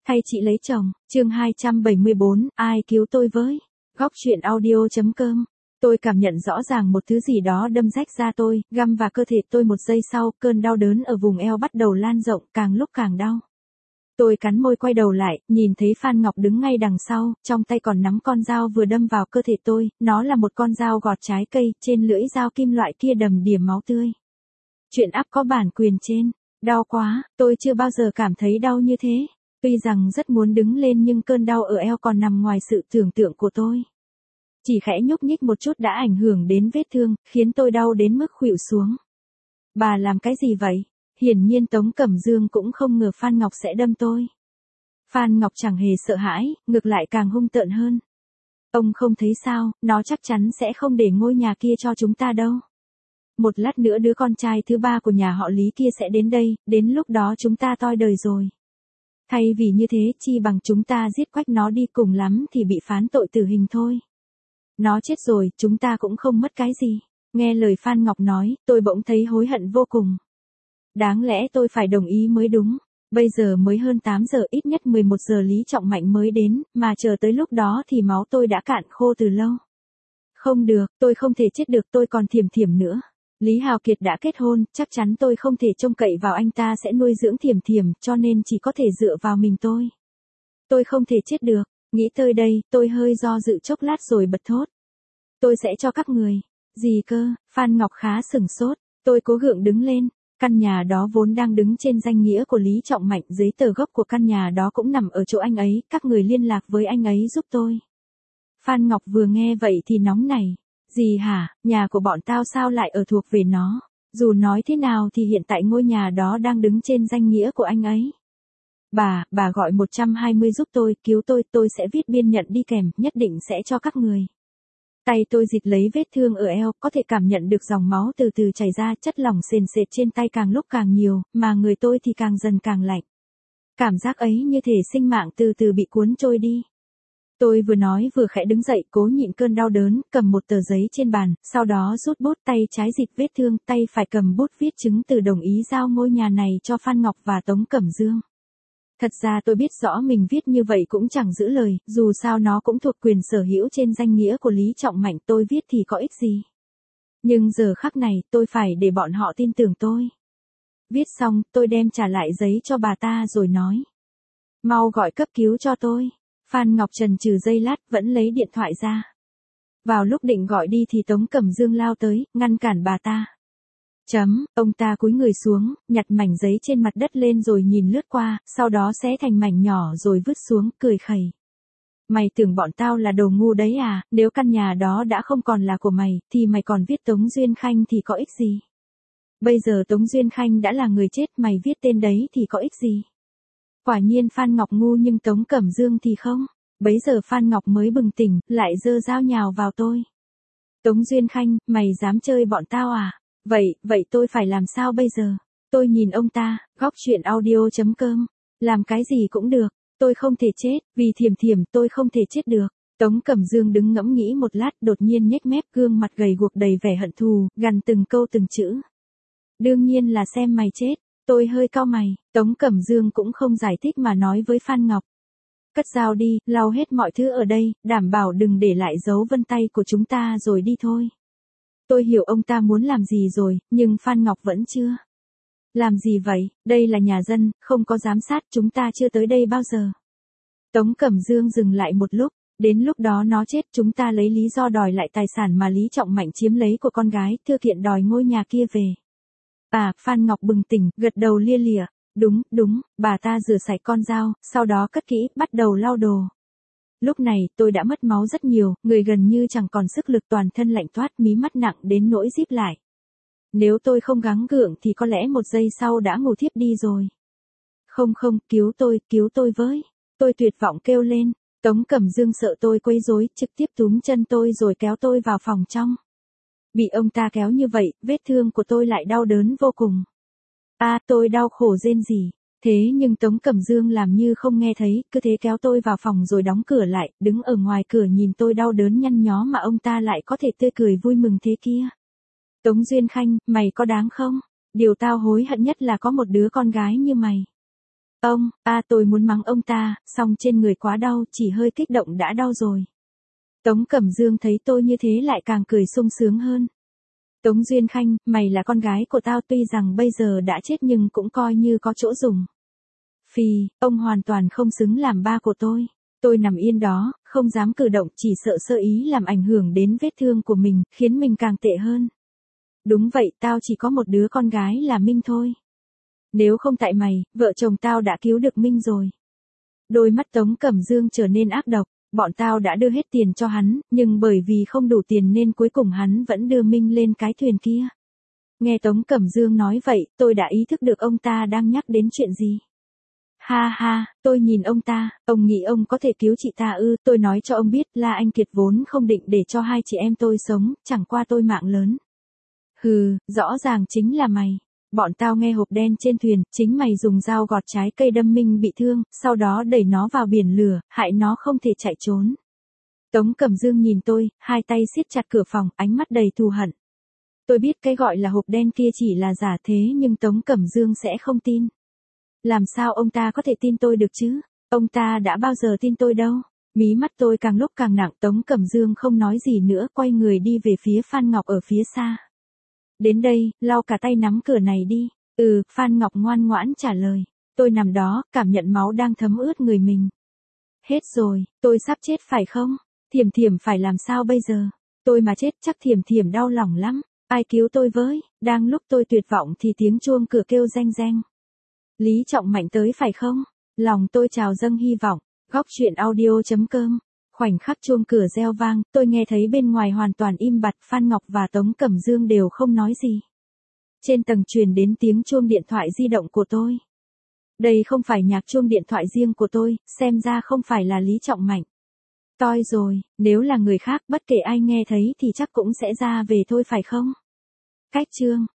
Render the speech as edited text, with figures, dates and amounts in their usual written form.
Thay chị lấy chồng, chương 274, ai cứu tôi với? Góc truyện audio.com. Tôi cảm nhận rõ ràng một thứ gì đó đâm rách da tôi, găm vào cơ thể tôi. Một giây sau, cơn đau đớn ở vùng eo bắt đầu lan rộng, càng lúc càng đau. Tôi cắn môi quay đầu lại, nhìn thấy Phan Ngọc đứng ngay đằng sau, trong tay còn nắm con dao vừa đâm vào cơ thể tôi, nó là một con dao gọt trái cây, trên lưỡi dao kim loại kia đầm đìa máu tươi. Chuyện app có bản quyền trên. Đau quá, tôi chưa bao giờ cảm thấy đau như thế. Tuy rằng rất muốn đứng lên nhưng cơn đau ở eo còn nằm ngoài sự tưởng tượng của tôi. Chỉ khẽ nhúc nhích một chút đã ảnh hưởng đến vết thương, khiến tôi đau đến mức khuỵu xuống. Bà làm cái gì vậy? Hiển nhiên Tống Cẩm Dương cũng không ngờ Phan Ngọc sẽ đâm tôi. Phan Ngọc chẳng hề sợ hãi, ngược lại càng hung tợn hơn. Ông không thấy sao, nó chắc chắn sẽ không để ngôi nhà kia cho chúng ta đâu. Một lát nữa đứa con trai thứ ba của nhà họ Lý kia sẽ đến đây, đến lúc đó chúng ta toi đời rồi. Thay vì như thế, chi bằng chúng ta giết quách nó đi, cùng lắm thì bị phán tội tử hình thôi. Nó chết rồi, chúng ta cũng không mất cái gì. Nghe lời Phan Ngọc nói, tôi bỗng thấy hối hận vô cùng. Đáng lẽ tôi phải đồng ý mới đúng. Bây giờ mới hơn 8 giờ, ít nhất 11 giờ Lý Trọng Mạnh mới đến, mà chờ tới lúc đó thì máu tôi đã cạn khô từ lâu. Không được, tôi không thể chết được, tôi còn Thiểm Thiểm nữa. Lý Hào Kiệt đã kết hôn, chắc chắn tôi không thể trông cậy vào anh ta sẽ nuôi dưỡng Thiểm Thiểm, cho nên chỉ có thể dựa vào mình tôi. Tôi không thể chết được. Nghĩ tới đây, tôi hơi do dự chốc lát rồi bật thốt. Tôi sẽ cho các người. Gì cơ? Phan Ngọc khá sửng sốt. Tôi cố gượng đứng lên. Căn nhà đó vốn đang đứng trên danh nghĩa của Lý Trọng Mạnh, giấy tờ gốc của căn nhà đó cũng nằm ở chỗ anh ấy, các người liên lạc với anh ấy giúp tôi. Phan Ngọc vừa nghe vậy thì nóng nảy. Gì hả, nhà của bọn tao sao lại ở thuộc về nó? Dù nói thế nào thì hiện tại ngôi nhà đó đang đứng trên danh nghĩa của anh ấy. Bà gọi 120 giúp tôi, cứu tôi sẽ viết biên nhận đi kèm, nhất định sẽ cho các người. Tay tôi dịch lấy vết thương ở eo, có thể cảm nhận được dòng máu từ từ chảy ra, chất lỏng sền sệt trên tay càng lúc càng nhiều, mà người tôi thì càng dần càng lạnh. Cảm giác ấy như thể sinh mạng từ từ bị cuốn trôi đi. Tôi vừa nói vừa khẽ đứng dậy, cố nhịn cơn đau đớn, cầm một tờ giấy trên bàn, sau đó rút bút, tay trái dịch vết thương, tay phải cầm bút viết chứng từ đồng ý giao ngôi nhà này cho Phan Ngọc và Tống Cẩm Dương. Thật ra tôi biết rõ mình viết như vậy cũng chẳng giữ lời, dù sao nó cũng thuộc quyền sở hữu trên danh nghĩa của Lý Trọng Mạnh, tôi viết thì có ích gì. Nhưng giờ khắc này, tôi phải để bọn họ tin tưởng tôi. Viết xong, tôi đem trả lại giấy cho bà ta rồi nói. Mau gọi cấp cứu cho tôi. Phan Ngọc chần chừ giây lát, vẫn lấy điện thoại ra. Vào lúc định gọi đi thì Tống Cẩm Dương lao tới, ngăn cản bà ta. Ông ta cúi người xuống, nhặt mảnh giấy trên mặt đất lên rồi nhìn lướt qua, sau đó xé thành mảnh nhỏ rồi vứt xuống, cười khẩy. Mày tưởng bọn tao là đồ ngu đấy à, nếu căn nhà đó đã không còn là của mày, thì mày còn viết Tống Duyên Khanh thì có ích gì? Bây giờ Tống Duyên Khanh đã là người chết, mày viết tên đấy thì có ích gì? Quả nhiên Phan Ngọc ngu nhưng Tống Cẩm Dương thì không. Bấy giờ Phan Ngọc mới bừng tỉnh, lại giơ dao nhào vào tôi. Tống Duyên Khanh, mày dám chơi bọn tao à? Vậy tôi phải làm sao bây giờ? Tôi nhìn ông ta, góc truyện audio.com. Làm cái gì cũng được, tôi không thể chết, vì Thiểm Thiểm tôi không thể chết được. Tống Cẩm Dương đứng ngẫm nghĩ một lát, đột nhiên nhếch mép, gương mặt gầy guộc đầy vẻ hận thù, gằn từng câu từng chữ. Đương nhiên là xem mày chết. Tôi hơi cau mày, Tống Cẩm Dương cũng không giải thích mà nói với Phan Ngọc. Cất dao đi, lau hết mọi thứ ở đây, đảm bảo đừng để lại dấu vân tay của chúng ta rồi đi thôi. Tôi hiểu ông ta muốn làm gì rồi, nhưng Phan Ngọc vẫn chưa. Làm gì vậy, đây là nhà dân, không có giám sát, chúng ta chưa tới đây bao giờ. Tống Cẩm Dương dừng lại một lúc, đến lúc đó nó chết chúng ta lấy lý do đòi lại tài sản mà Lý Trọng Mạnh chiếm lấy của con gái, thư kiện đòi ngôi nhà kia về. Phan Ngọc bừng tỉnh, gật đầu lia lịa. Đúng, bà ta rửa sạch con dao, sau đó cất kỹ, bắt đầu lau đồ. Lúc này, tôi đã mất máu rất nhiều, người gần như chẳng còn sức lực, toàn thân lạnh toát, mí mắt nặng đến nỗi díp lại. Nếu tôi không gắng gượng thì có lẽ một giây sau đã ngủ thiếp đi rồi. Không, cứu tôi với. Tôi tuyệt vọng kêu lên. Tống Cẩm Dương sợ tôi quấy rối, trực tiếp túm chân tôi rồi kéo tôi vào phòng trong. Bị ông ta kéo như vậy, vết thương của tôi lại đau đớn vô cùng. Tôi đau khổ rên rỉ. Thế nhưng Tống Cẩm Dương làm như không nghe thấy, cứ thế kéo tôi vào phòng rồi đóng cửa lại, đứng ở ngoài cửa nhìn tôi đau đớn nhăn nhó mà ông ta lại có thể tươi cười vui mừng thế kia. Tống Duyên Khanh, mày có đáng không? Điều tao hối hận nhất là có một đứa con gái như mày. Tôi muốn mắng ông ta, song trên người quá đau, chỉ hơi kích động đã đau rồi. Tống Cẩm Dương thấy tôi như thế lại càng cười sung sướng hơn. Tống Duyên Khanh, mày là con gái của tao tuy rằng bây giờ đã chết nhưng cũng coi như có chỗ dùng. Phì, ông hoàn toàn không xứng làm ba của tôi. Tôi nằm yên đó, không dám cử động, chỉ sợ sơ ý làm ảnh hưởng đến vết thương của mình, khiến mình càng tệ hơn. Đúng vậy, tao chỉ có một đứa con gái là Minh thôi. Nếu không tại mày, vợ chồng tao đã cứu được Minh rồi. Đôi mắt Tống Cẩm Dương trở nên ác độc, bọn tao đã đưa hết tiền cho hắn, nhưng bởi vì không đủ tiền nên cuối cùng hắn vẫn đưa Minh lên cái thuyền kia. Nghe Tống Cẩm Dương nói vậy, tôi đã ý thức được ông ta đang nhắc đến chuyện gì. Ha ha, tôi nhìn ông ta, ông nghĩ ông có thể cứu chị ta ư? Tôi nói cho ông biết là anh Kiệt vốn không định để cho hai chị em tôi sống, chẳng qua tôi mạng lớn. Hừ, rõ ràng chính là mày. Bọn tao nghe hộp đen trên thuyền, chính mày dùng dao gọt trái cây đâm Minh bị thương, sau đó đẩy nó vào biển lửa, hại nó không thể chạy trốn. Tống Cẩm Dương nhìn tôi, hai tay siết chặt cửa phòng, ánh mắt đầy thù hận. Tôi biết cái gọi là hộp đen kia chỉ là giả thế nhưng Tống Cẩm Dương sẽ không tin. Làm sao ông ta có thể tin tôi được chứ? Ông ta đã bao giờ tin tôi đâu? Mí mắt tôi càng lúc càng nặng, Tống Cẩm Dương không nói gì nữa, quay người đi về phía Phan Ngọc ở phía xa. Đến đây, lau cả tay nắm cửa này đi. Phan Ngọc ngoan ngoãn trả lời. Tôi nằm đó, cảm nhận máu đang thấm ướt người mình. Hết rồi, tôi sắp chết phải không? Thiểm Thiểm phải làm sao bây giờ? Tôi mà chết chắc Thiểm Thiểm đau lòng lắm. Ai cứu tôi với? Đang lúc tôi tuyệt vọng thì tiếng chuông cửa kêu reng reng. Lý Trọng Mạnh tới phải không? Lòng tôi trào dâng hy vọng. Góc truyện audio.com. Khoảnh khắc chuông cửa reo vang, tôi nghe thấy bên ngoài hoàn toàn im bặt, Phan Ngọc và Tống Cẩm Dương đều không nói gì. Trên tầng truyền đến tiếng chuông điện thoại di động của tôi. Đây không phải nhạc chuông điện thoại riêng của tôi, xem ra không phải là Lý Trọng Mạnh. Toi rồi, nếu là người khác bất kể ai nghe thấy thì chắc cũng sẽ ra về thôi phải không? Cách chương